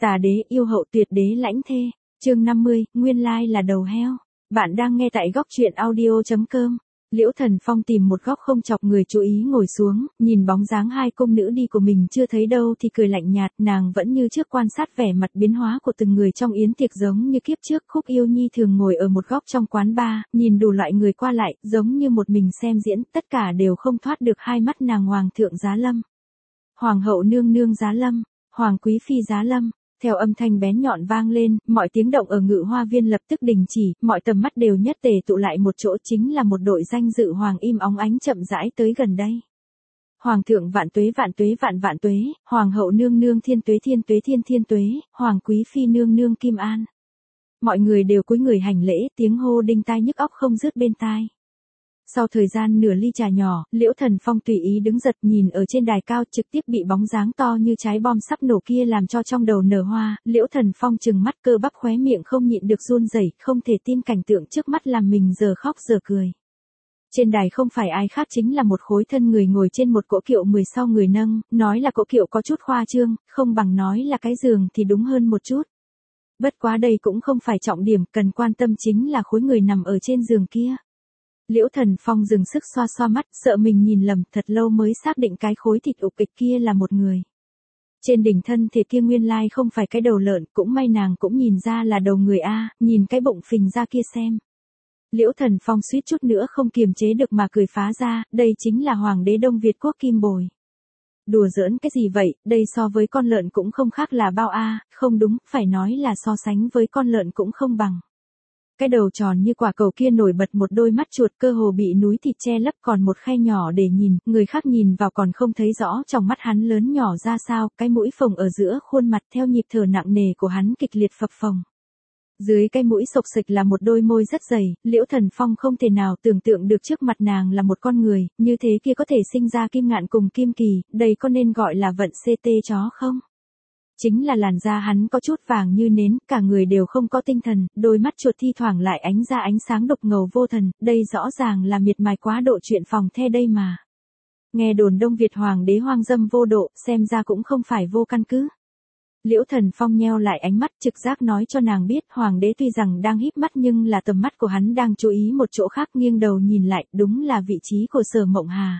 Tà đế yêu hậu tuyệt đế lãnh thê. Chương 50, nguyên lai là đầu heo. Bạn đang nghe tại góc truyện audio.com. Liễu Thần Phong tìm một góc không chọc người chú ý ngồi xuống, nhìn bóng dáng hai cung nữ đi của mình chưa thấy đâu thì cười lạnh nhạt, nàng vẫn như trước quan sát vẻ mặt biến hóa của từng người trong yến tiệc giống như kiếp trước. Khúc Yêu Nhi thường ngồi ở một góc trong quán bar, nhìn đủ loại người qua lại, giống như một mình xem diễn, tất cả đều không thoát được hai mắt nàng. Hoàng thượng Giá Lâm, Hoàng hậu nương nương Giá Lâm, Hoàng quý phi Giá Lâm. Theo âm thanh bén nhọn vang lên, mọi tiếng động ở Ngự Hoa Viên lập tức đình chỉ, mọi tầm mắt đều nhất tề tụ lại một chỗ, chính là một đội danh dự hoàng im óng ánh chậm rãi tới gần đây. Hoàng thượng vạn tuế vạn tuế vạn vạn tuế, Hoàng hậu nương nương thiên tuế thiên tuế thiên thiên tuế, Hoàng quý phi nương nương Kim An. Mọi người đều cúi người hành lễ, tiếng hô đinh tai nhức óc không dứt bên tai. Sau thời gian nửa ly trà nhỏ, Liễu Thần Phong tùy ý đứng giật nhìn ở trên đài cao, trực tiếp bị bóng dáng to như trái bom sắp nổ kia làm cho trong đầu nở hoa. Liễu Thần Phong trừng mắt, cơ bắp khóe miệng không nhịn được run rẩy, không thể tin cảnh tượng trước mắt làm mình giờ khóc giờ cười. Trên đài không phải ai khác chính là một khối thân người ngồi trên một cỗ kiệu 10 sau người nâng, nói là cỗ kiệu có chút khoa trương, không bằng nói là cái giường thì đúng hơn một chút. Bất quá đây cũng không phải trọng điểm, cần quan tâm chính là khối người nằm ở trên giường kia. Liễu Thần Phong dừng sức xoa xoa mắt, sợ mình nhìn lầm, thật lâu mới xác định cái khối thịt ục ịch kia là một người. Trên đỉnh thân thể kia nguyên lai không phải cái đầu lợn, cũng may nàng cũng nhìn ra là đầu người a, nhìn cái bụng phình ra kia xem. Liễu Thần Phong suýt chút nữa không kiềm chế được mà cười phá ra, đây chính là Hoàng đế Đông Việt quốc Kim Bồi. Đùa giỡn cái gì vậy, đây so với con lợn cũng không khác là bao a, không đúng, phải nói là so sánh với con lợn cũng không bằng. Cái đầu tròn như quả cầu kia nổi bật một đôi mắt chuột, cơ hồ bị núi thịt che lấp, còn một khe nhỏ để nhìn, người khác nhìn vào còn không thấy rõ trong mắt hắn lớn nhỏ ra sao, cái mũi phồng ở giữa khuôn mặt theo nhịp thở nặng nề của hắn kịch liệt phập phồng. Dưới cái mũi xộc xệch là một đôi môi rất dày, Liễu Thần Phong không thể nào tưởng tượng được trước mặt nàng là một con người, như thế kia có thể sinh ra Kim Ngạn cùng Kim Kỳ, đây có nên gọi là vận CT chó không? Chính là làn da hắn có chút vàng như nến, cả người đều không có tinh thần, đôi mắt chuột thi thoảng lại ánh ra ánh sáng đục ngầu vô thần, đây rõ ràng là miệt mài quá độ chuyện phòng the đây mà. Nghe đồn Đông Việt Hoàng đế hoang dâm vô độ, xem ra cũng không phải vô căn cứ. Liễu Thần Phong nheo lại ánh mắt, trực giác nói cho nàng biết Hoàng đế tuy rằng đang híp mắt nhưng là tầm mắt của hắn đang chú ý một chỗ khác, nghiêng đầu nhìn lại, đúng là vị trí của Sở Mộng Hà.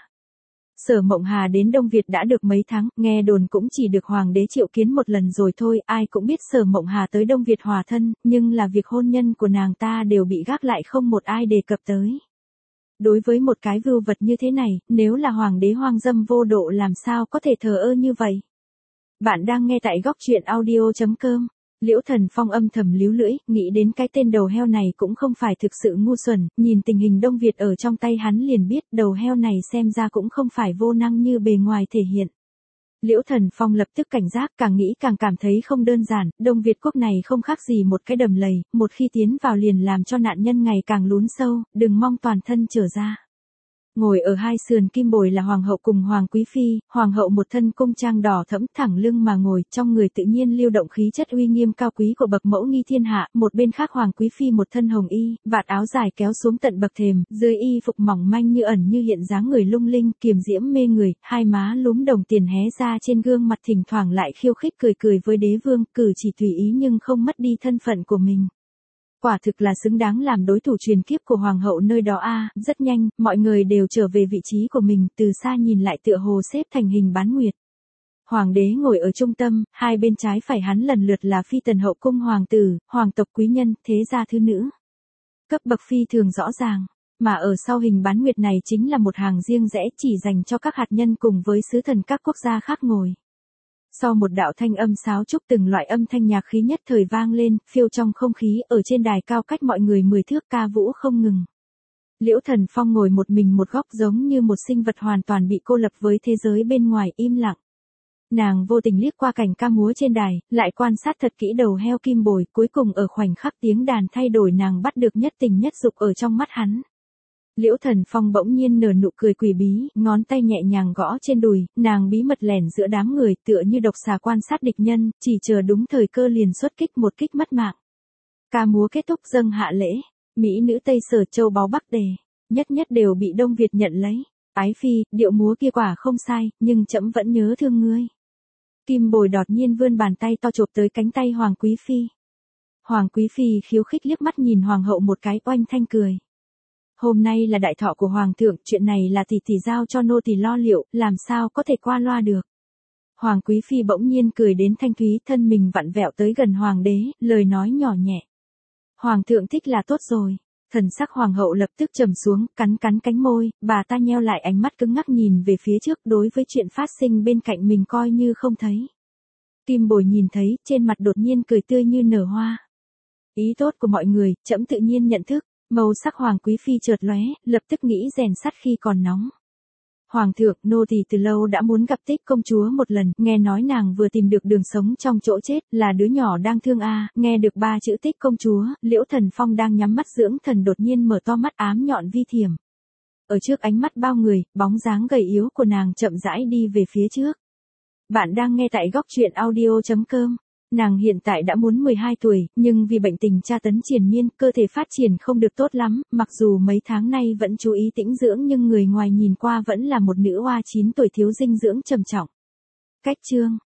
Sở Mộng Hà đến Đông Việt đã được mấy tháng, nghe đồn cũng chỉ được Hoàng đế triệu kiến một lần rồi thôi, ai cũng biết Sở Mộng Hà tới Đông Việt hòa thân, nhưng là việc hôn nhân của nàng ta đều bị gác lại, không một ai đề cập tới. Đối với một cái vưu vật như thế này, nếu là Hoàng đế hoang dâm vô độ làm sao có thể thờ ơ như vậy? Bạn đang nghe tại góc truyện audio.com. Liễu Thần Phong âm thầm líu lưỡi, nghĩ đến cái tên đầu heo này cũng không phải thực sự ngu xuẩn, nhìn tình hình Đông Việt ở trong tay hắn liền biết đầu heo này xem ra cũng không phải vô năng như bề ngoài thể hiện. Liễu Thần Phong lập tức cảnh giác, càng nghĩ càng cảm thấy không đơn giản, Đông Việt quốc này không khác gì một cái đầm lầy, một khi tiến vào liền làm cho nạn nhân ngày càng lún sâu, đừng mong toàn thân trở ra. Ngồi ở hai sườn Kim Bồi là Hoàng hậu cùng Hoàng quý phi, Hoàng hậu một thân cung trang đỏ thẫm thẳng lưng mà ngồi, trong người tự nhiên lưu động khí chất uy nghiêm cao quý của bậc mẫu nghi thiên hạ, một bên khác Hoàng quý phi một thân hồng y, vạt áo dài kéo xuống tận bậc thềm, dưới y phục mỏng manh như ẩn như hiện dáng người lung linh, kiềm diễm mê người, hai má lúm đồng tiền hé ra trên gương mặt, thỉnh thoảng lại khiêu khích cười cười với đế vương, cử chỉ tùy ý nhưng không mất đi thân phận của mình. Quả thực là xứng đáng làm đối thủ truyền kiếp của Hoàng hậu nơi đó a. Rất nhanh, mọi người đều trở về vị trí của mình, từ xa nhìn lại tựa hồ xếp thành hình bán nguyệt. Hoàng đế ngồi ở trung tâm, hai bên trái phải hắn lần lượt là phi tần hậu cung hoàng tử, hoàng tộc quý nhân, thế gia thứ nữ. Cấp bậc phi thường rõ ràng, mà ở sau hình bán nguyệt này chính là một hàng riêng rẽ chỉ dành cho các hạt nhân cùng với sứ thần các quốc gia khác ngồi. Sau một đạo thanh âm sáo trúc, từng loại âm thanh nhạc khí nhất thời vang lên, phiêu trong không khí, ở trên đài cao cách mọi người 10 thước ca vũ không ngừng. Liễu Thần Phong ngồi một mình một góc giống như một sinh vật hoàn toàn bị cô lập với thế giới bên ngoài, im lặng. Nàng vô tình liếc qua cảnh ca múa trên đài, lại quan sát thật kỹ đầu heo Kim Bồi, cuối cùng ở khoảnh khắc tiếng đàn thay đổi nàng bắt được nhất tình nhất dục ở trong mắt hắn. Liễu Thần Phong bỗng nhiên nở nụ cười quỷ bí, ngón tay nhẹ nhàng gõ trên đùi, nàng bí mật lẻn giữa đám người, tựa như độc xà quan sát địch nhân, chỉ chờ đúng thời cơ liền xuất kích, một kích mất mạng. Ca múa kết thúc, dâng hạ lễ, mỹ nữ Tây Sở châu báu Bắc Tề, nhất nhất đều bị Đông Việt nhận lấy. Ái phi, điệu múa kia quả không sai, nhưng trẫm vẫn nhớ thương ngươi. Kim Bồi đột nhiên vươn bàn tay to chộp tới cánh tay Hoàng Quý Phi. Hoàng Quý Phi khiêu khích liếc mắt nhìn Hoàng hậu một cái, oanh thanh cười. Hôm nay là đại thọ của Hoàng thượng, chuyện này là tỷ tỷ giao cho nô tỳ lo liệu, làm sao có thể qua loa được. Hoàng Quý Phi bỗng nhiên cười đến thanh thúy, thân mình vặn vẹo tới gần Hoàng đế, lời nói nhỏ nhẹ. Hoàng thượng thích là tốt rồi. Thần sắc Hoàng hậu lập tức trầm xuống, cắn cánh môi, bà ta nheo lại ánh mắt cứng ngắc nhìn về phía trước, đối với chuyện phát sinh bên cạnh mình coi như không thấy. Kim Bồi nhìn thấy, trên mặt đột nhiên cười tươi như nở hoa. Ý tốt của mọi người, trẫm tự nhiên nhận thức. Màu sắc Hoàng Quý Phi chợt lóe, lập tức nghĩ rèn sắt khi còn nóng. Hoàng thượng, nô tỳ từ lâu đã muốn gặp Tích công chúa một lần, nghe nói nàng vừa tìm được đường sống trong chỗ chết, là đứa nhỏ đang thương a. Nghe được 3 chữ Tích công chúa, Liễu Thần Phong đang nhắm mắt dưỡng thần đột nhiên mở to mắt ám nhọn vi thiểm. Ở trước ánh mắt bao người, bóng dáng gầy yếu của nàng chậm rãi đi về phía trước. Bạn đang nghe tại góc truyện audio.com. Nàng hiện tại đã muốn 12 tuổi, nhưng vì bệnh tình tra tấn triền miên, cơ thể phát triển không được tốt lắm, mặc dù mấy tháng nay vẫn chú ý tĩnh dưỡng nhưng người ngoài nhìn qua vẫn là một nữ oa 9 tuổi thiếu dinh dưỡng trầm trọng. Cách chương